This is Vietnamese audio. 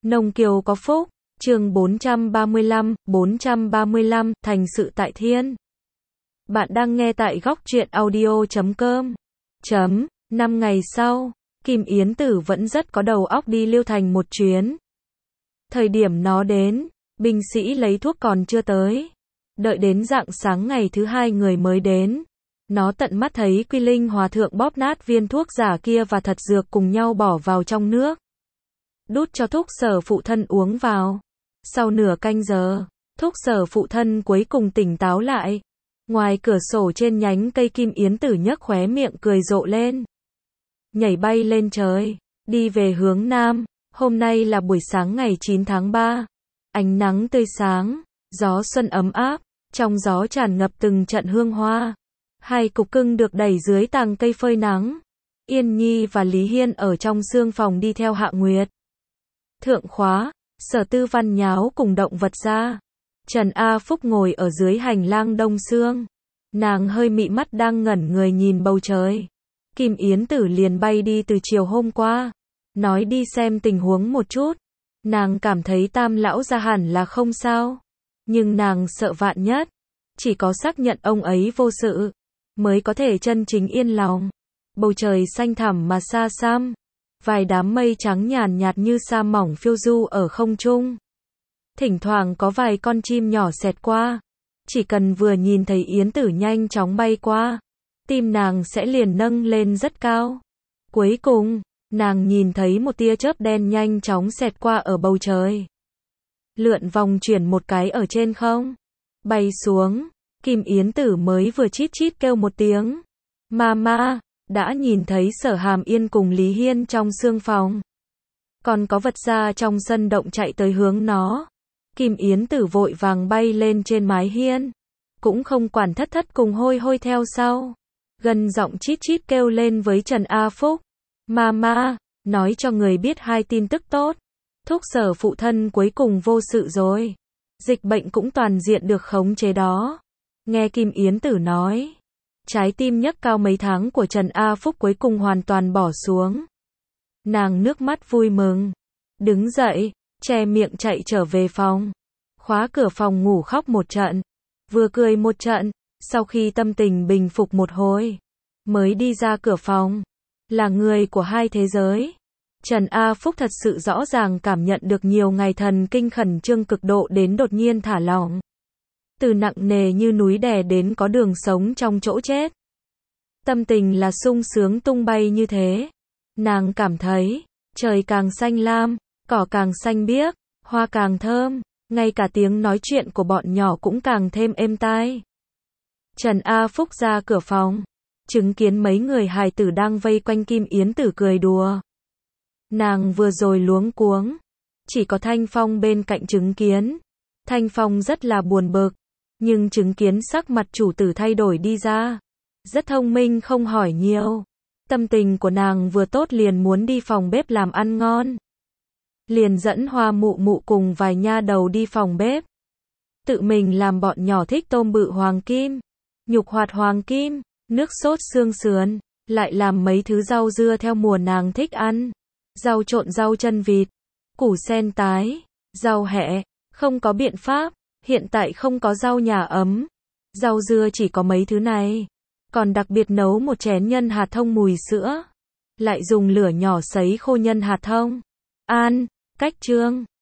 Nông Kiều có phúc, chương 435, thành sự tại thiên. Bạn đang nghe tại góc truyện audio.com. 5 ngày sau, Kim Yến Tử vẫn rất có đầu óc đi Liêu Thành một chuyến. Thời điểm nó đến, binh sĩ lấy thuốc còn chưa tới. Đợi đến rạng sáng ngày thứ hai người mới đến. Nó tận mắt thấy Quy Linh Hòa Thượng bóp nát viên thuốc giả kia và thật dược cùng nhau bỏ vào trong nước. Đút cho Thúc Sở phụ thân uống vào. Sau nửa canh giờ, Thúc Sở phụ thân cuối cùng tỉnh táo lại. Ngoài cửa sổ trên nhánh cây Kim Yến Tử nhếch khóe miệng cười rộ lên. Nhảy bay lên trời, đi về hướng nam. Hôm nay là buổi sáng ngày 9 tháng 3. Ánh nắng tươi sáng, gió xuân ấm áp, trong gió tràn ngập từng trận hương hoa. Hai cục cưng được đẩy dưới tàng cây phơi nắng. Yên Nhi và Lý Hiên ở trong sương phòng đi theo Hạ Nguyệt. Thượng khóa, Sở Tư Văn nháo cùng động vật ra. Trần A Phúc ngồi ở dưới hành lang đông sương. Nàng hơi mị mắt đang ngẩn người nhìn bầu trời. Kim Yến Tử liền bay đi từ chiều hôm qua. Nói đi xem tình huống một chút. Nàng cảm thấy Tam lão gia hẳn là không sao. Nhưng nàng sợ vạn nhất. Chỉ có xác nhận ông ấy vô sự, mới có thể chân chính yên lòng. Bầu trời xanh thẳm mà xa xăm. Vài đám mây trắng nhàn nhạt như sa mỏng phiêu du ở không trung. Thỉnh thoảng có vài con chim nhỏ xẹt qua. Chỉ cần vừa nhìn thấy Yến Tử nhanh chóng bay qua, tim nàng sẽ liền nâng lên rất cao. Cuối cùng, nàng nhìn thấy một tia chớp đen nhanh chóng xẹt qua ở bầu trời. Lượn vòng chuyển một cái ở trên không. Bay xuống, Kim Yến Tử mới vừa chít chít kêu một tiếng. Mama, đã nhìn thấy Sở Hàm Yên cùng Lý Hiên trong sương phòng. Còn có vật ra trong sân động chạy tới hướng nó. Kim Yến Tử vội vàng bay lên trên mái hiên. Cũng không quản thất thất cùng hôi hôi theo sau. Gần giọng chít chít kêu lên với Trần A Phúc. Mama, nói cho người biết hai tin tức tốt. Thúc Sở phụ thân cuối cùng vô sự rồi. Dịch bệnh cũng toàn diện được khống chế đó. Nghe Kim Yến Tử nói. Trái tim nhấc cao mấy tháng của Trần A Phúc cuối cùng hoàn toàn bỏ xuống. Nàng nước mắt vui mừng. Đứng dậy, che miệng chạy trở về phòng. Khóa cửa phòng ngủ khóc một trận. Vừa cười một trận. Sau khi tâm tình bình phục một hồi, mới đi ra cửa phòng. Là người của hai thế giới. Trần A Phúc thật sự rõ ràng cảm nhận được nhiều ngày thần kinh khẩn trương cực độ đến đột nhiên thả lỏng. Từ nặng nề như núi đè đến có đường sống trong chỗ chết. Tâm tình là sung sướng tung bay như thế. Nàng cảm thấy, trời càng xanh lam, cỏ càng xanh biếc, hoa càng thơm, ngay cả tiếng nói chuyện của bọn nhỏ cũng càng thêm êm tai. Trần A Phúc ra cửa phòng, chứng kiến mấy người hài tử đang vây quanh Kim Yến Tử cười đùa. Nàng vừa rồi luống cuống, chỉ có Thanh Phong bên cạnh chứng kiến. Thanh Phong rất là buồn bực, nhưng chứng kiến sắc mặt chủ tử thay đổi đi ra. Rất thông minh không hỏi nhiều. Tâm tình của nàng vừa tốt liền muốn đi phòng bếp làm ăn ngon. Liền dẫn Hoa Mụ Mụ cùng vài nha đầu đi phòng bếp. Tự mình làm bọn nhỏ thích tôm bự hoàng kim, nhục hoạt hoàng kim, nước sốt xương sườn, lại làm mấy thứ rau dưa theo mùa nàng thích ăn. Rau trộn rau chân vịt, củ sen tái, rau hẹ, không có biện pháp, hiện tại không có rau nhà ấm. Rau dưa chỉ có mấy thứ này. Còn đặc biệt nấu một chén nhân hạt thông mùi sữa. Lại dùng lửa nhỏ sấy khô nhân hạt thông. Cách trương.